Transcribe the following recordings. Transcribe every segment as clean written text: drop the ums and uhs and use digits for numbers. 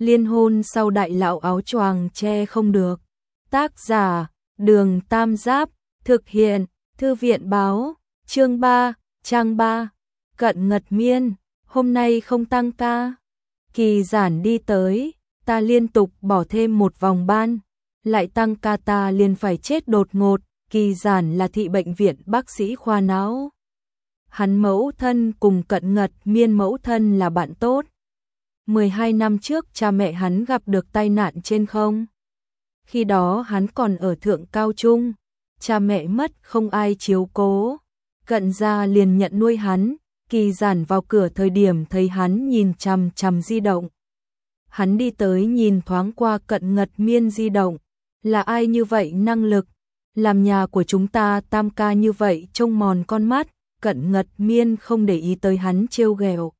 Liên hôn sau đại lão áo choàng che không được. Tác giả, Đường Tam Giáp, thực hiện, Thư viện báo, chương 3, trang 3. Cận Ngật Miên, hôm nay không tăng ca. Kỳ Giản đi tới, ta liên tục bỏ thêm một vòng ban, lại tăng ca ta liền phải chết đột ngột. Kỳ Giản là thị bệnh viện bác sĩ khoa não. Hắn mẫu thân cùng Cận Ngật Miên mẫu thân là bạn tốt. 12 năm trước cha mẹ hắn gặp được tai nạn trên không. Khi đó hắn còn ở thượng cao trung, cha mẹ mất không ai chiếu cố. Cận gia liền nhận nuôi hắn. Kỳ Giản vào cửa thời điểm thấy hắn nhìn chằm chằm di động. Hắn đi tới nhìn thoáng qua Cận Ngật Miên di động. Là ai như vậy năng lực? Làm nhà của chúng ta tam ca như vậy trông mòn con mắt. Cận Ngật Miên không để ý tới hắn trêu ghẹo.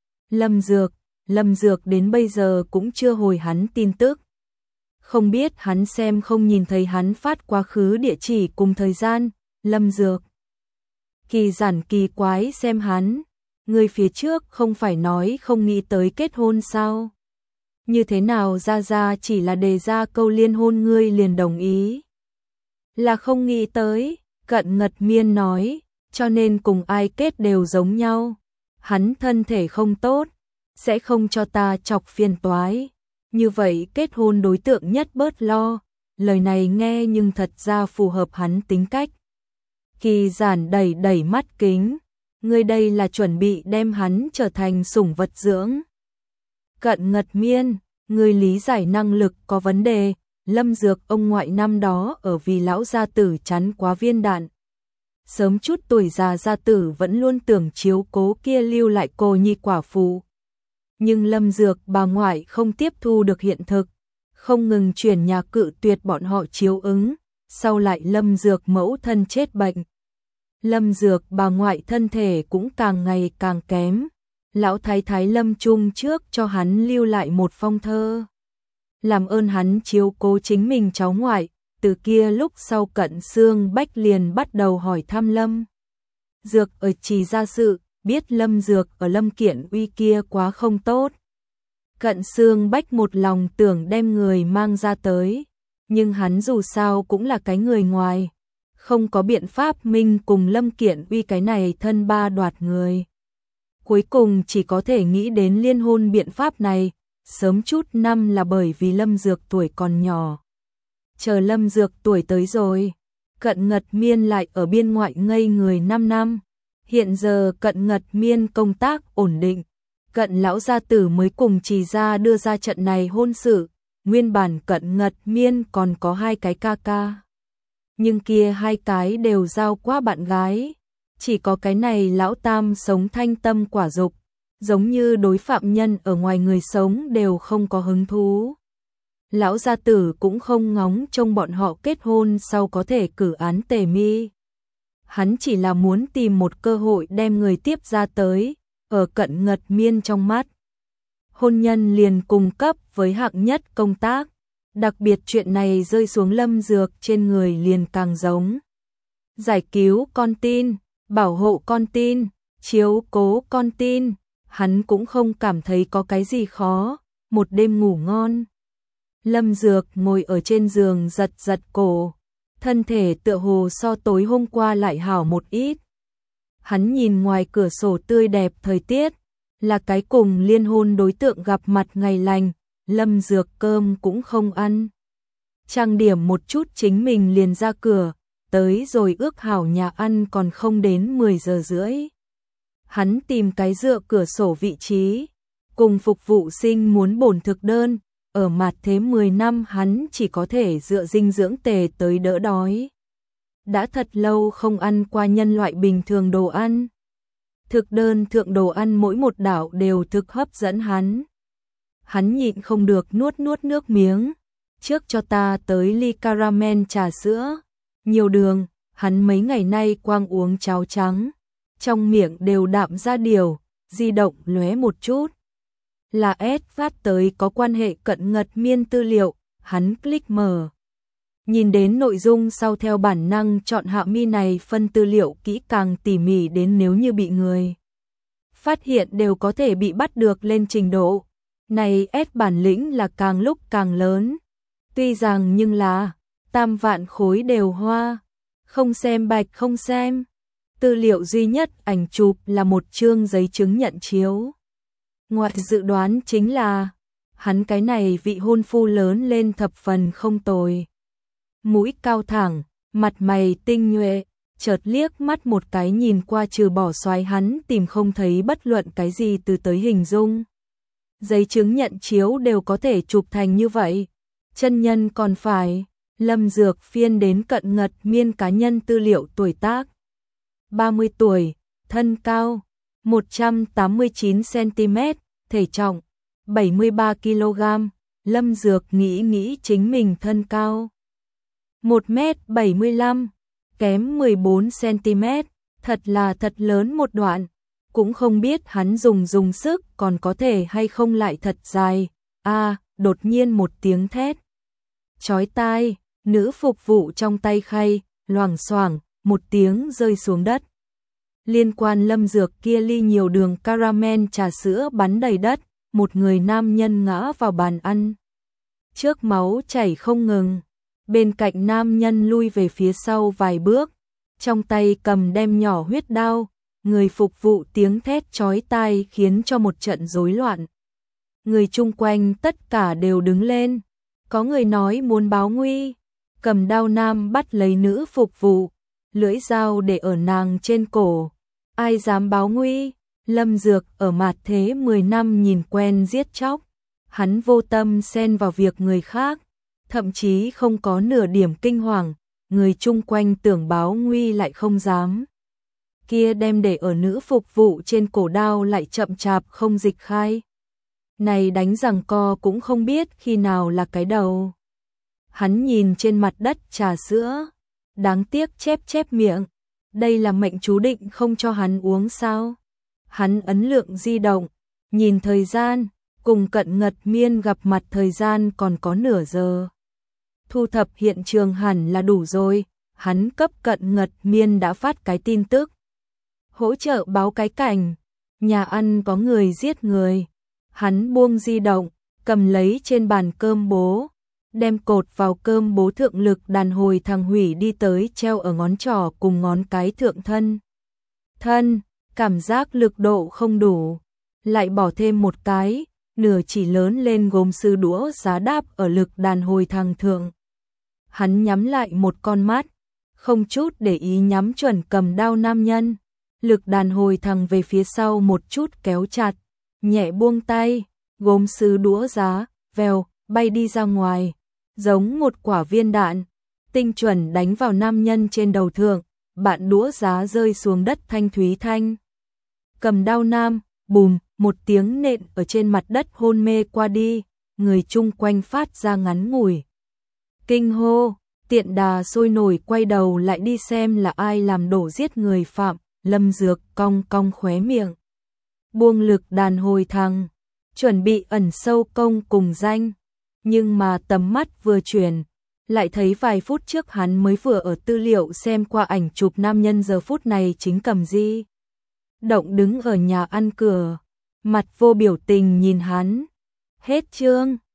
Lâm Dược đến bây giờ cũng chưa hồi hắn tin tức. Không biết hắn xem không nhìn thấy hắn phát quá khứ địa chỉ cùng thời gian. Lâm Dược. Kỳ Giản kỳ quái xem hắn. Người phía trước không phải nói không nghĩ tới kết hôn sao? Như thế nào ra chỉ là đề ra câu liên hôn ngươi liền đồng ý? Là không nghĩ tới, Cận Ngật Miên nói, cho nên cùng ai kết đều giống nhau. Hắn thân thể không tốt, sẽ không cho ta chọc phiền toái. Như vậy kết hôn đối tượng nhất bớt lo. Lời này nghe nhưng thật ra phù hợp hắn tính cách. Kỳ Giản đẩy mắt kính. Ngươi đây là chuẩn bị đem hắn trở thành sủng vật dưỡng. Cận Ngật Miên, ngươi lý giải năng lực có vấn đề. Lâm Dược ông ngoại năm đó ở vì lão gia tử chắn quá viên đạn. Sớm chút tuổi già gia tử vẫn luôn tưởng chiếu cố kia lưu lại cô nhi quả phụ. Nhưng Lâm Dược bà ngoại không tiếp thu được hiện thực, không ngừng chuyển nhà cự tuyệt bọn họ chiếu ứng. Sau lại Lâm Dược mẫu thân chết bệnh. Lâm Dược bà ngoại thân thể cũng càng ngày càng kém. Lão thái thái lâm chung trước cho hắn lưu lại một phong thơ. Làm ơn hắn chiếu cố chính mình cháu ngoại. Từ kia lúc sau Cận Xương Bách liền bắt đầu hỏi thăm Lâm Dược ở Trì gia sự, biết Lâm Dược ở Lâm Kiện Uy kia quá không tốt. Cận Xương Bách một lòng tưởng đem người mang ra tới, nhưng hắn dù sao cũng là cái người ngoài, không có biện pháp minh cùng Lâm Kiện Uy cái này thân ba đoạt người. Cuối cùng chỉ có thể nghĩ đến liên hôn biện pháp này, sớm chút năm là bởi vì Lâm Dược tuổi còn nhỏ. Chờ Lâm Dược tuổi tới rồi, Cận Ngật Miên lại ở biên ngoại ngây người 5 năm. Hiện giờ Cận Ngật Miên công tác ổn định, Cận lão gia tử mới cùng Trì gia đưa ra trận này hôn sự. Nguyên bản Cận Ngật Miên còn có 2 cái ca ca, nhưng kia 2 cái đều giao qua bạn gái, chỉ có cái này lão tam sống thanh tâm quả dục, giống như đối phạm nhân ở ngoài người sống đều không có hứng thú. Lão gia tử cũng không ngóng trông bọn họ kết hôn sau có thể cử án tề mi. Hắn chỉ là muốn tìm một cơ hội đem người tiếp ra tới. Ở Cận Ngật Miên trong mắt, hôn nhân liền cung cấp với hạng nhất công tác. Đặc biệt chuyện này rơi xuống Lâm Dược trên người liền càng giống giải cứu con tin, bảo hộ con tin, chiếu cố con tin. Hắn cũng không cảm thấy có cái gì khó. Một đêm ngủ ngon, Lâm Dược ngồi ở trên giường giật cổ, thân thể tựa hồ so tối hôm qua lại hảo một ít. Hắn nhìn ngoài cửa sổ tươi đẹp thời tiết, là cái cùng liên hôn đối tượng gặp mặt ngày lành. Lâm Dược cơm cũng không ăn, trang điểm một chút chính mình liền ra cửa, tới rồi ước hảo nhà ăn còn không đến 10 giờ rưỡi. Hắn tìm cái dựa cửa sổ vị trí, cùng phục vụ sinh muốn bổn thực đơn. Ở mặt thế 10 năm hắn chỉ có thể dựa dinh dưỡng tề tới đỡ đói. Đã thật lâu không ăn qua nhân loại bình thường đồ ăn. Thực đơn thượng đồ ăn mỗi một đạo đều thực hấp dẫn hắn. Hắn nhịn không được nuốt nước miếng. Trước cho ta tới ly caramel trà sữa. Nhiều đường, hắn mấy ngày nay quang uống cháo trắng. Trong miệng đều đạm ra điều, di động lóe một chút. Là S phát tới có quan hệ Cận Ngật Miên tư liệu, hắn click mở. Nhìn đến nội dung sau theo bản năng chọn hạ mi này phân tư liệu kỹ càng tỉ mỉ đến nếu như bị người phát hiện đều có thể bị bắt được lên trình độ. Này ép bản lĩnh là càng lúc càng lớn. Tuy rằng nhưng là, 3 vạn khối đều hoa. Không xem bạch không xem. Tư liệu duy nhất ảnh chụp là một chương giấy chứng nhận chiếu. Ngoài dự đoán chính là, hắn cái này vị hôn phu lớn lên thập phần không tồi. Mũi cao thẳng, mặt mày tinh nhuệ, chợt liếc mắt một cái nhìn qua trừ bỏ xoái hắn tìm không thấy bất luận cái gì từ tới hình dung. Giấy chứng nhận chiếu đều có thể chụp thành như vậy. Chân nhân còn phải, Lâm Dược phiên đến cận ngật miên cá nhân tư liệu tuổi tác. 30 tuổi, thân cao, 189cm, thể trọng, 73kg. Lâm Dược nghĩ chính mình thân cao 1m75, kém 14cm, thật là thật lớn một đoạn, cũng không biết hắn dùng sức còn có thể hay không lại thật dài. Đột nhiên một tiếng thét chói tai, nữ phục vụ trong tay khay, loảng xoảng, một tiếng rơi xuống đất. Liên quan Lâm Dược kia ly nhiều đường caramel trà sữa bắn đầy đất, một người nam nhân ngã vào bàn ăn. Trước máu chảy không ngừng, bên cạnh nam nhân lui về phía sau vài bước, trong tay cầm đem nhỏ huyết đao, người phục vụ tiếng thét chói tai khiến cho một trận rối loạn. Người chung quanh tất cả đều đứng lên, có người nói muốn báo nguy, cầm đao nam bắt lấy nữ phục vụ, lưỡi dao để ở nàng trên cổ. Ai dám báo nguy? Lâm Dược ở mạt thế 10 năm nhìn quen giết chóc, hắn vô tâm xen vào việc người khác, thậm chí không có nửa điểm kinh hoàng, người chung quanh tưởng báo nguy lại không dám. Kia đem để ở nữ phục vụ trên cổ đao lại chậm chạp không dịch khai. Này đánh giằng co cũng không biết khi nào là cái đầu. Hắn nhìn trên mặt đất trà sữa, đáng tiếc chép miệng, đây là mệnh chú định không cho hắn uống sao? Hắn ấn lượng di động, nhìn thời gian, cùng cận ngật miên gặp mặt thời gian còn có nửa giờ. Thu thập hiện trường hẳn là đủ rồi, hắn cấp cận ngật miên đã phát cái tin tức. Hỗ trợ báo cái cảnh, nhà ăn có người giết người. Hắn buông di động, cầm lấy trên bàn cơm bố, đem cột vào cơm bố thượng lực đàn hồi thằng hủy đi tới treo ở ngón trỏ cùng ngón cái thượng thân. Cảm giác lực độ không đủ, lại bỏ thêm một cái, nửa chỉ lớn lên gốm sứ đũa giá đáp ở lực đàn hồi thằng thượng. Hắn nhắm lại một con mắt, không chút để ý nhắm chuẩn cầm đao nam nhân, lực đàn hồi thằng về phía sau một chút kéo chặt, nhẹ buông tay, gốm sứ đũa giá, vèo, bay đi ra ngoài, giống một quả viên đạn, tinh chuẩn đánh vào nam nhân trên đầu thượng, bạn đũa giá rơi xuống đất thanh thúy thanh. Cầm đao nam, bùm, một tiếng nện ở trên mặt đất hôn mê qua đi, người chung quanh phát ra ngắn ngủi kinh hô, tiện đà sôi nổi quay đầu lại đi xem là ai làm đổ giết người phạm. Lâm Dược cong cong khóe miệng, buông lực đàn hồi thằng, chuẩn bị ẩn sâu công cùng danh, nhưng mà tầm mắt vừa chuyển, lại thấy vài phút trước hắn mới vừa ở tư liệu xem qua ảnh chụp nam nhân giờ phút này chính cầm di động đứng ở nhà ăn cửa, mặt vô biểu tình nhìn hắn. Hết chương.